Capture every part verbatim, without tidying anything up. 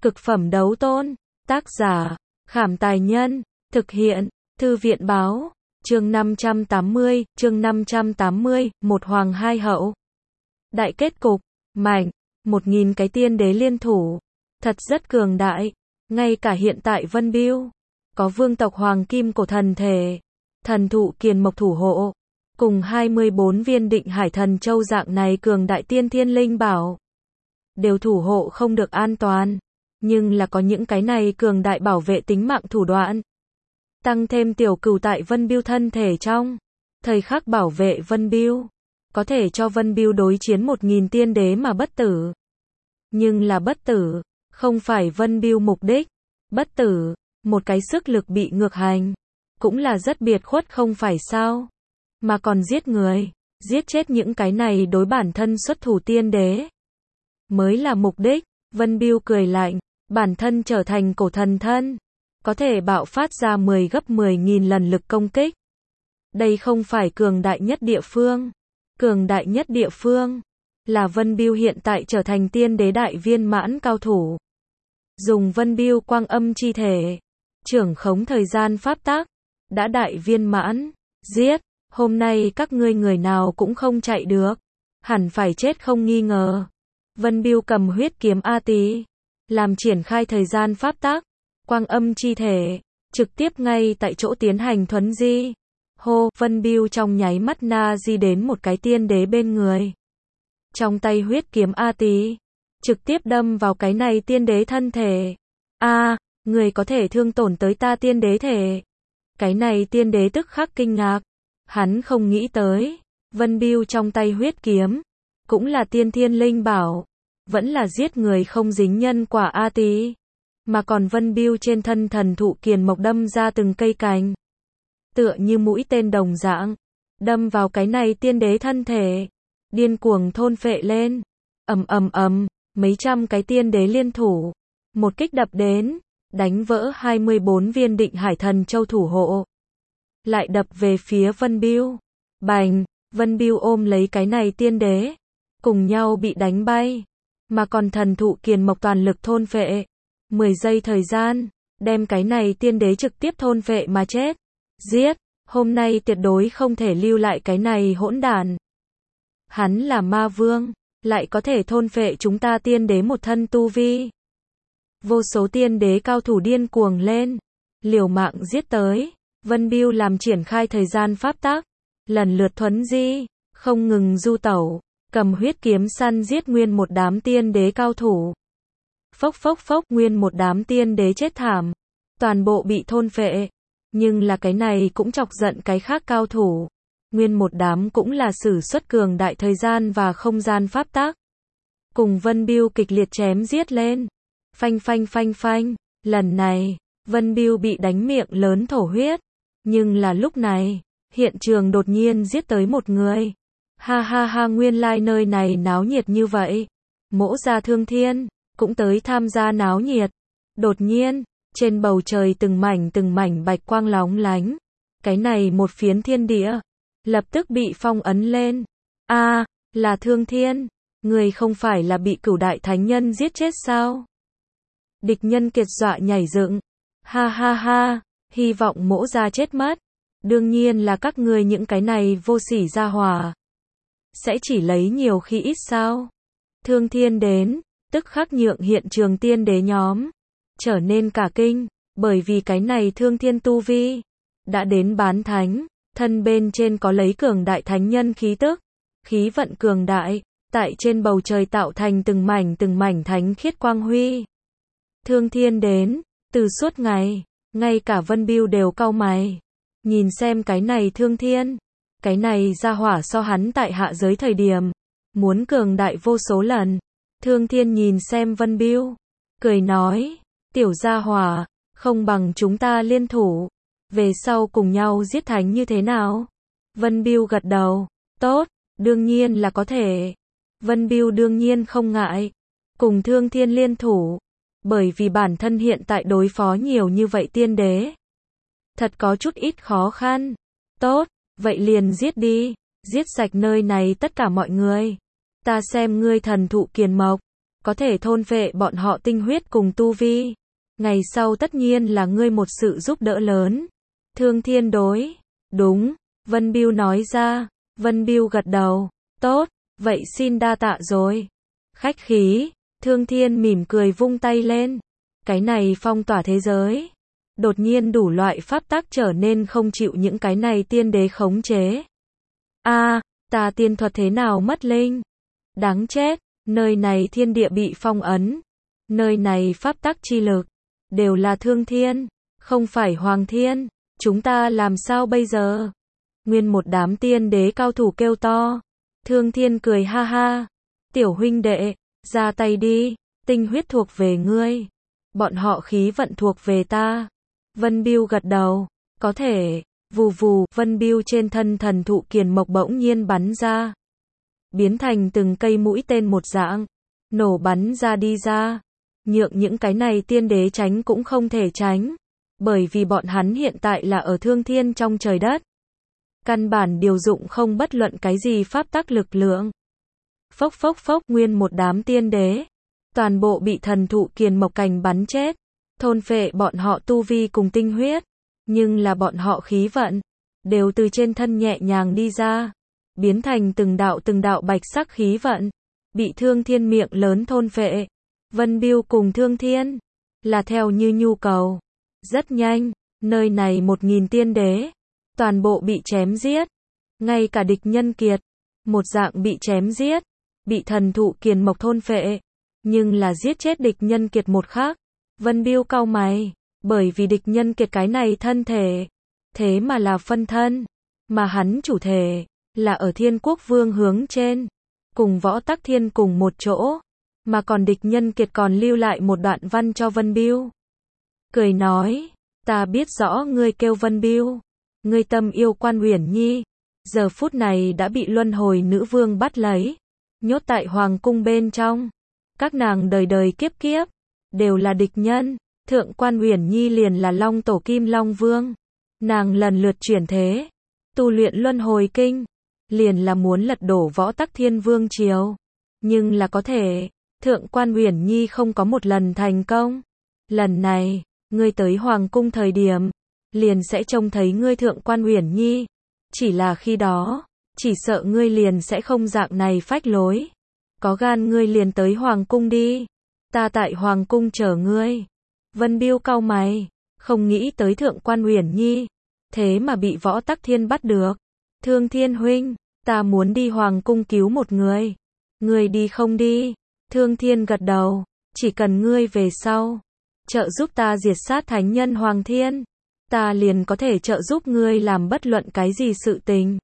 Cực phẩm đấu tôn. Tác giả, Khảm Tài Nhân. Thực hiện, Thư viện Báo. Chương năm trăm tám mươi, chương năm trăm tám mươi, một hoàng hai hậu. Đại kết cục, mạnh, một nghìn cái tiên đế liên thủ. Thật rất cường đại. Ngay cả hiện tại Vân Biêu, có vương tộc hoàng kim cổ thần thể, thần thụ kiền mộc thủ hộ, cùng hai mươi bốn viên định hải thần châu dạng này cường đại tiên thiên linh bảo. Đều thủ hộ không được an toàn. Nhưng là có những cái này cường đại bảo vệ tính mạng thủ đoạn. Tăng thêm tiểu cửu tại Vân Biêu thân thể trong. Thời khắc bảo vệ Vân Biêu. Có thể cho Vân Biêu đối chiến một nghìn tiên đế mà bất tử. Nhưng là bất tử, không phải Vân Biêu mục đích. Bất tử, một cái sức lực bị ngược hành. Cũng là rất biệt khuất không phải sao. Mà còn giết người, giết chết những cái này đối bản thân xuất thủ tiên đế. Mới là mục đích. Vân Biêu cười lạnh, bản thân trở thành cổ thần thân. Có thể bạo phát ra mười gấp mười nghìn lần lực công kích. Đây không phải cường đại nhất địa phương. Cường đại nhất địa phương là Vân Biêu hiện tại trở thành tiên đế đại viên mãn cao thủ. Dùng Vân Biêu quang âm chi thể, trưởng khống thời gian pháp tắc, đã đại viên mãn. Giết, hôm nay các ngươi người nào cũng không chạy được, hẳn phải chết không nghi ngờ. Vân Biêu cầm huyết kiếm A Tý, làm triển khai thời gian pháp tắc, quang âm chi thể, trực tiếp ngay tại chỗ tiến hành thuấn di. Hô, Vân Biêu trong nháy mắt na di đến một cái tiên đế bên người. Trong tay huyết kiếm A Tý, trực tiếp đâm vào cái này tiên đế thân thể. A, à, người có thể thương tổn tới ta tiên đế thể. Cái này tiên đế tức khắc kinh ngạc. Hắn không nghĩ tới, Vân Biêu trong tay huyết kiếm, cũng là tiên thiên linh bảo, vẫn là giết người không dính nhân quả A Tý. Mà còn Vân Biêu trên thân thần thụ kiền mộc đâm ra từng cây cành. Tựa như mũi tên đồng dạng, đâm vào cái này tiên đế thân thể, điên cuồng thôn phệ lên. Ầm ầm ầm, mấy trăm cái tiên đế liên thủ, một kích đập đến, đánh vỡ hai mươi bốn viên định hải thần châu thủ hộ. Lại đập về phía Vân Biêu. Bành, Vân Biêu ôm lấy cái này tiên đế, cùng nhau bị đánh bay. Mà còn thần thụ kiền mộc toàn lực thôn phệ. mười giây thời gian, đem cái này tiên đế trực tiếp thôn phệ mà chết. Giết, hôm nay tuyệt đối không thể lưu lại cái này hỗn đản. Hắn là ma vương, lại có thể thôn phệ chúng ta tiên đế một thân tu vi. Vô số tiên đế cao thủ điên cuồng lên, liều mạng giết tới. Vân Biêu làm triển khai thời gian pháp tắc, lần lượt thuấn di, không ngừng du tẩu, cầm huyết kiếm săn giết nguyên một đám tiên đế cao thủ. Phốc phốc phốc, nguyên một đám tiên đế chết thảm, toàn bộ bị thôn phệ. Nhưng là cái này cũng chọc giận cái khác cao thủ. Nguyên một đám cũng là sử xuất cường đại thời gian và không gian pháp tắc. Cùng Vân Biêu kịch liệt chém giết lên. Phanh phanh phanh phanh, lần này, Vân Biêu bị đánh miệng lớn thổ huyết. Nhưng là lúc này, hiện trường đột nhiên giết tới một người. Ha ha ha, nguyên lai like nơi này náo nhiệt như vậy. Mỗ gia Thương Thiên cũng tới tham gia náo nhiệt. Đột nhiên, trên bầu trời từng mảnh từng mảnh bạch quang lóng lánh. Cái này một phiến thiên địa, lập tức bị phong ấn lên. A, à, là Thương Thiên, người không phải là bị cửu đại thánh nhân giết chết sao? Địch nhân kiệt dọa nhảy dựng. Ha ha ha, hy vọng mỗ gia chết mất. Đương nhiên là các ngươi những cái này vô sỉ gia hỏa. Sẽ chỉ lấy nhiều khi ít sao? Thương Thiên đến, tức khắc nhượng hiện trường tiên đế nhóm trở nên cả kinh, bởi vì cái này Thương Thiên tu vi đã đến bán thánh, thân bên trên có lấy cường đại thánh nhân khí tức, khí vận cường đại, tại trên bầu trời tạo thành từng mảnh từng mảnh thánh khiết quang huy. Thương Thiên đến, từ suốt ngày, ngay cả Vân Biêu đều cau mày, nhìn xem cái này Thương Thiên, cái này gia hỏa so hắn tại hạ giới thời điểm muốn cường đại vô số lần. Thương Thiên nhìn xem Vân Biêu, cười nói, tiểu gia hỏa, không bằng chúng ta liên thủ, về sau cùng nhau giết thánh như thế nào? Vân Biêu gật đầu, tốt, đương nhiên là có thể. Vân Biêu đương nhiên không ngại, cùng Thương Thiên liên thủ, bởi vì bản thân hiện tại đối phó nhiều như vậy tiên đế. Thật có chút ít khó khăn. Tốt, vậy liền giết đi, giết sạch nơi này tất cả mọi người. Ta xem ngươi thần thụ kiền mộc, có thể thôn phệ bọn họ tinh huyết cùng tu vi. Ngày sau tất nhiên là ngươi một sự giúp đỡ lớn. Thương Thiên đối. Đúng, Vân Bưu nói ra. Vân Bưu gật đầu. Tốt, vậy xin đa tạ rồi. Khách khí, Thương Thiên mỉm cười vung tay lên. Cái này phong tỏa thế giới. Đột nhiên đủ loại pháp tắc trở nên không chịu những cái này tiên đế khống chế. A, ta tiên thuật thế nào mất linh? Đáng chết, nơi này thiên địa bị phong ấn. Nơi này pháp tắc chi lực. Đều là Thương Thiên, không phải Hoàng Thiên. Chúng ta làm sao bây giờ? Nguyên một đám tiên đế cao thủ kêu to. Thương Thiên cười ha ha. Tiểu huynh đệ, ra tay đi, tinh huyết thuộc về ngươi. Bọn họ khí vận thuộc về ta. Vân Bưu gật đầu. Có thể. Vù vù, Vân Bưu trên thân thần thụ kiền mộc bỗng nhiên bắn ra. Biến thành từng cây mũi tên một dạng. Nổ bắn ra đi ra. Nhượng những cái này tiên đế tránh cũng không thể tránh. Bởi vì bọn hắn hiện tại là ở Thương Thiên trong trời đất. Căn bản điều dụng không bất luận cái gì pháp tắc lực lượng. Phốc phốc phốc, nguyên một đám tiên đế. Toàn bộ bị thần thụ kiền mộc cành bắn chết. Thôn phệ bọn họ tu vi cùng tinh huyết. Nhưng là bọn họ khí vận. Đều từ trên thân nhẹ nhàng đi ra. Biến thành từng đạo từng đạo bạch sắc khí vận. Bị Thương Thiên miệng lớn thôn phệ. Vân Bưu cùng Thương Thiên. Là theo như nhu cầu. Rất nhanh. Nơi này một nghìn tiên đế. Toàn bộ bị chém giết. Ngay cả địch nhân kiệt. Một dạng bị chém giết. Bị thần thụ kiền mộc thôn phệ. Nhưng là giết chết địch nhân kiệt một khác. Vân Bưu cau mày. Bởi vì địch nhân kiệt cái này thân thể. Thế mà là phân thân. Mà hắn chủ thể. Là ở Thiên Quốc Vương hướng trên. Cùng Võ Tắc Thiên cùng một chỗ. Mà còn địch nhân kiệt còn lưu lại một đoạn văn cho Vân Bưu. Cười nói. Ta biết rõ ngươi kêu Vân Bưu. Ngươi tâm yêu Quan Uyển Nhi. Giờ phút này đã bị luân hồi nữ vương bắt lấy. Nhốt tại hoàng cung bên trong. Các nàng đời đời kiếp kiếp. Đều là địch nhân. Thượng Quan Uyển Nhi liền là Long Tổ Kim Long Vương. Nàng lần lượt chuyển thế. Tu luyện luân hồi kinh. Liền là muốn lật đổ Võ Tắc Thiên Vương triều. Nhưng là có thể. Thượng Quan Uyển Nhi không có một lần thành công. Lần này, ngươi tới hoàng cung thời điểm. Liền sẽ trông thấy ngươi Thượng Quan Uyển Nhi. Chỉ là khi đó. Chỉ sợ ngươi liền sẽ không dạng này phách lối. Có gan ngươi liền tới hoàng cung đi. Ta tại hoàng cung chờ ngươi. Vân Bưu cau mày. Không nghĩ tới Thượng Quan Uyển Nhi. Thế mà bị Võ Tắc Thiên bắt được. Thương Thiên huynh. Ta muốn đi hoàng cung cứu một người. Ngươi đi không đi. Thương Thiên gật đầu. Chỉ cần ngươi về sau. Trợ giúp ta diệt sát thánh nhân Hoàng Thiên. Ta liền có thể trợ giúp ngươi làm bất luận cái gì sự tình.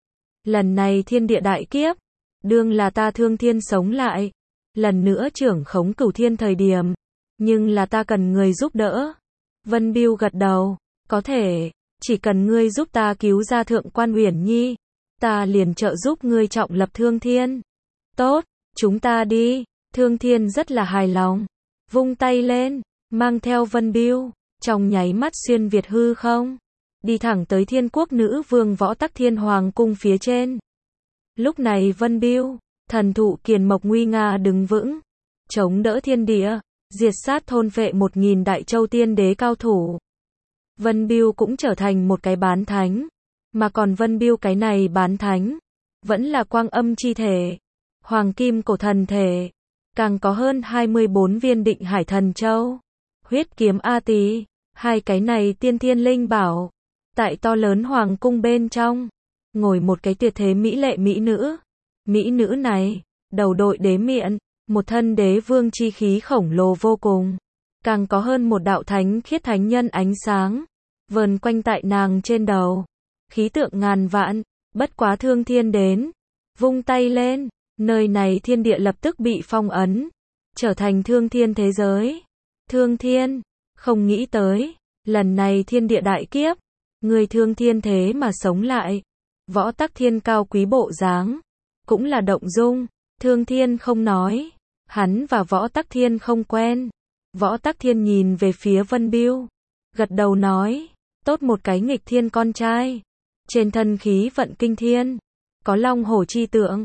Lần này thiên địa đại kiếp. Đương là ta Thương Thiên sống lại. Lần nữa trưởng khống cửu thiên thời điểm. Nhưng là ta cần người giúp đỡ. Vân Bưu gật đầu. Có thể. Chỉ cần ngươi giúp ta cứu ra Thượng Quan Uyển Nhi. Ta liền trợ giúp ngươi trọng lập Thương Thiên. Tốt. Chúng ta đi. Thương Thiên rất là hài lòng. Vung tay lên. Mang theo Vân Bưu. Trong nháy mắt xuyên Việt hư không. Đi thẳng tới Thiên Quốc Nữ Vương Võ Tắc Thiên Hoàng cung phía trên. Lúc này Vân Bưu. Thần thụ kiền mộc nguy nga đứng vững. Chống đỡ thiên địa. Diệt sát thôn phệ một nghìn đại châu tiên đế cao thủ. Vân Bưu cũng trở thành một cái bán thánh. Mà còn Vân Bưu cái này bán thánh. Vẫn là quang âm chi thể. Hoàng kim cổ thần thể. Càng có hơn hai mươi bốn viên định hải thần châu. Huyết kiếm A Tỳ. Hai cái này tiên thiên linh bảo. Tại to lớn hoàng cung bên trong. Ngồi một cái tuyệt thế mỹ lệ mỹ nữ. Mỹ nữ này. Đầu đội đế miện. Một thân đế vương chi khí khổng lồ vô cùng. Càng có hơn một đạo thánh khiết thánh nhân ánh sáng. Vờn quanh tại nàng trên đầu. Khí tượng ngàn vạn. Bất quá Thương Thiên đến. Vung tay lên. Nơi này thiên địa lập tức bị phong ấn. Trở thành Thương Thiên thế giới. Thương Thiên. Không nghĩ tới. Lần này thiên địa đại kiếp. Người Thương Thiên thế mà sống lại. Võ Tắc Thiên cao quý bộ dáng. Cũng là động dung. Thương Thiên không nói. Hắn và Võ Tắc Thiên không quen. Võ Tắc Thiên nhìn về phía Vân Bưu. Gật đầu nói. Tốt một cái nghịch thiên con trai. Trên thân khí vận kinh thiên. Có long hổ chi tượng.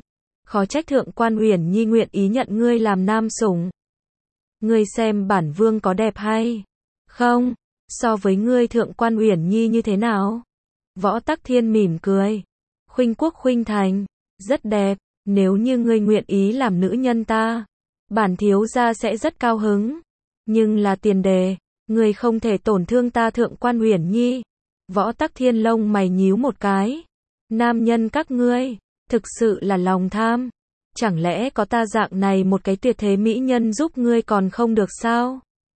Khó trách Thượng quan Uyển Nhi nguyện ý nhận ngươi làm nam sủng. Ngươi xem bản vương có đẹp hay không? So với ngươi Thượng quan Uyển Nhi như thế nào? Võ Tắc Thiên mỉm cười. Khuynh Quốc khuynh thành, rất đẹp, nếu như ngươi nguyện ý làm nữ nhân ta, bản thiếu gia sẽ rất cao hứng. Nhưng là tiền đề, ngươi không thể tổn thương ta Thượng quan Uyển Nhi. Võ Tắc Thiên lông mày nhíu một cái. Nam nhân các ngươi, thực sự là lòng tham. Chẳng lẽ có ta dạng này một cái tuyệt thế mỹ nhân giúp ngươi còn không được sao?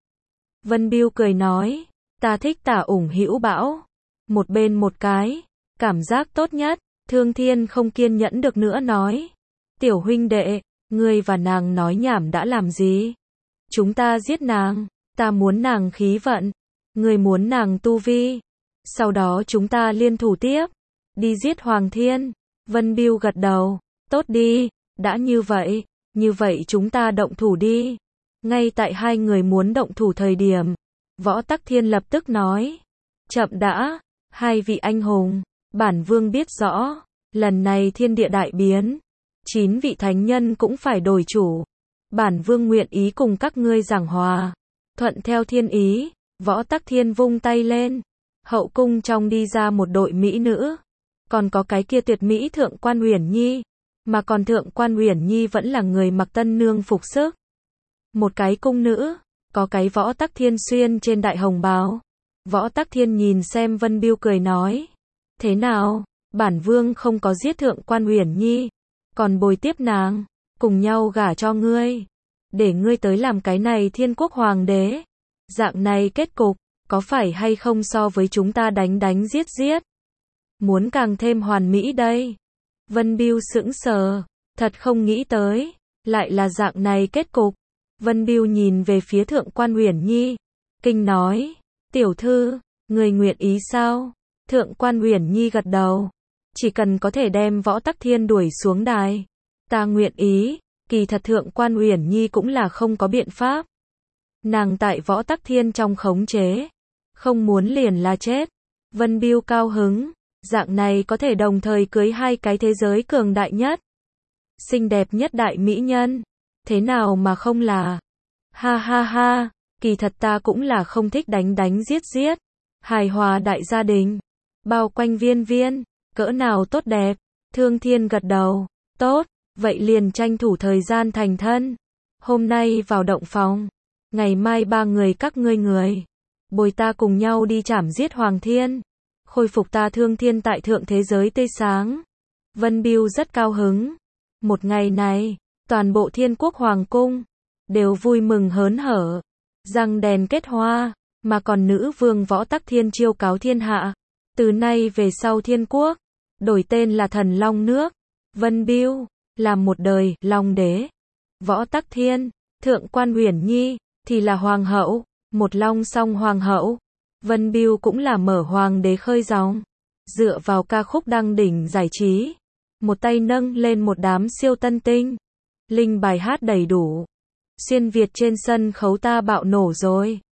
Vân Biêu cười nói, ta thích Tả ủng hữu bão. Một bên một cái, cảm giác tốt nhất. Thương Thiên không kiên nhẫn được nữa nói, tiểu huynh đệ, ngươi và nàng nói nhảm đã làm gì? Chúng ta giết nàng, ta muốn nàng khí vận, ngươi muốn nàng tu vi. Sau đó chúng ta liên thủ tiếp, đi giết Hoàng Thiên. Vân Biêu gật đầu, tốt đi, đã như vậy, như vậy chúng ta động thủ đi. Ngay tại hai người muốn động thủ thời điểm, Võ Tắc Thiên lập tức nói, chậm đã, hai vị anh hùng, bản vương biết rõ, lần này thiên địa đại biến, chín vị thánh nhân cũng phải đổi chủ. Bản vương nguyện ý cùng các ngươi giảng hòa, thuận theo thiên ý. Võ Tắc Thiên vung tay lên, hậu cung trong đi ra một đội mỹ nữ, còn có cái kia tuyệt mỹ Thượng quan Uyển Nhi, mà còn Thượng quan Uyển Nhi vẫn là người mặc tân nương phục sức. Một cái cung nữ, có cái Võ Tắc Thiên xuyên trên đại hồng bào. Võ Tắc Thiên nhìn xem Vân Biêu cười nói, thế nào, bản vương không có giết Thượng quan Uyển Nhi, còn bồi tiếp nàng, cùng nhau gả cho ngươi, để ngươi tới làm cái này Thiên Quốc hoàng đế. Dạng này kết cục, có phải hay không so với chúng ta đánh đánh giết giết, muốn càng thêm hoàn mỹ đây? Vân Biêu sững sờ, thật không nghĩ tới, lại là dạng này kết cục. Vân Biêu nhìn về phía Thượng quan Uyển Nhi, kinh nói, tiểu thư, người nguyện ý sao? Thượng quan Uyển Nhi gật đầu, chỉ cần có thể đem Võ Tắc Thiên đuổi xuống đài, ta nguyện ý. Kỳ thật Thượng quan Uyển Nhi cũng là không có biện pháp. Nàng tại Võ Tắc Thiên trong khống chế, không muốn liền là chết. Vân Biêu cao hứng, dạng này có thể đồng thời cưới hai cái thế giới cường đại nhất, xinh đẹp nhất đại mỹ nhân, thế nào mà không là? Ha ha ha, kỳ thật ta cũng là không thích đánh đánh giết giết, hài hòa đại gia đình, bao quanh viên viên, cỡ nào tốt đẹp. Thương Thiên gật đầu, tốt, vậy liền tranh thủ thời gian thành thân. Hôm nay vào động phòng, ngày mai ba người các ngươi người, bồi ta cùng nhau đi chảm giết Hoàng Thiên, khôi phục ta Thương Thiên tại thượng thế giới tươi sáng. Vân Biêu rất cao hứng. Một ngày này, toàn bộ Thiên Quốc Hoàng Cung đều vui mừng hớn hở, răng đèn kết hoa, mà còn nữ vương Võ Tắc Thiên chiêu cáo thiên hạ, từ nay về sau Thiên Quốc đổi tên là Thần Long Nước. Vân Biêu làm một đời Long Đế, Võ Tắc Thiên, Thượng quan Uyển Nhi thì là hoàng hậu, một long song hoàng hậu. Vân Biêu cũng là mở hoàng đế khơi dòng, dựa vào ca khúc đăng đỉnh giải trí, một tay nâng lên một đám siêu tân tinh, linh bài hát đầy đủ. Xuyên Việt trên sân khấu ta bạo nổ rồi.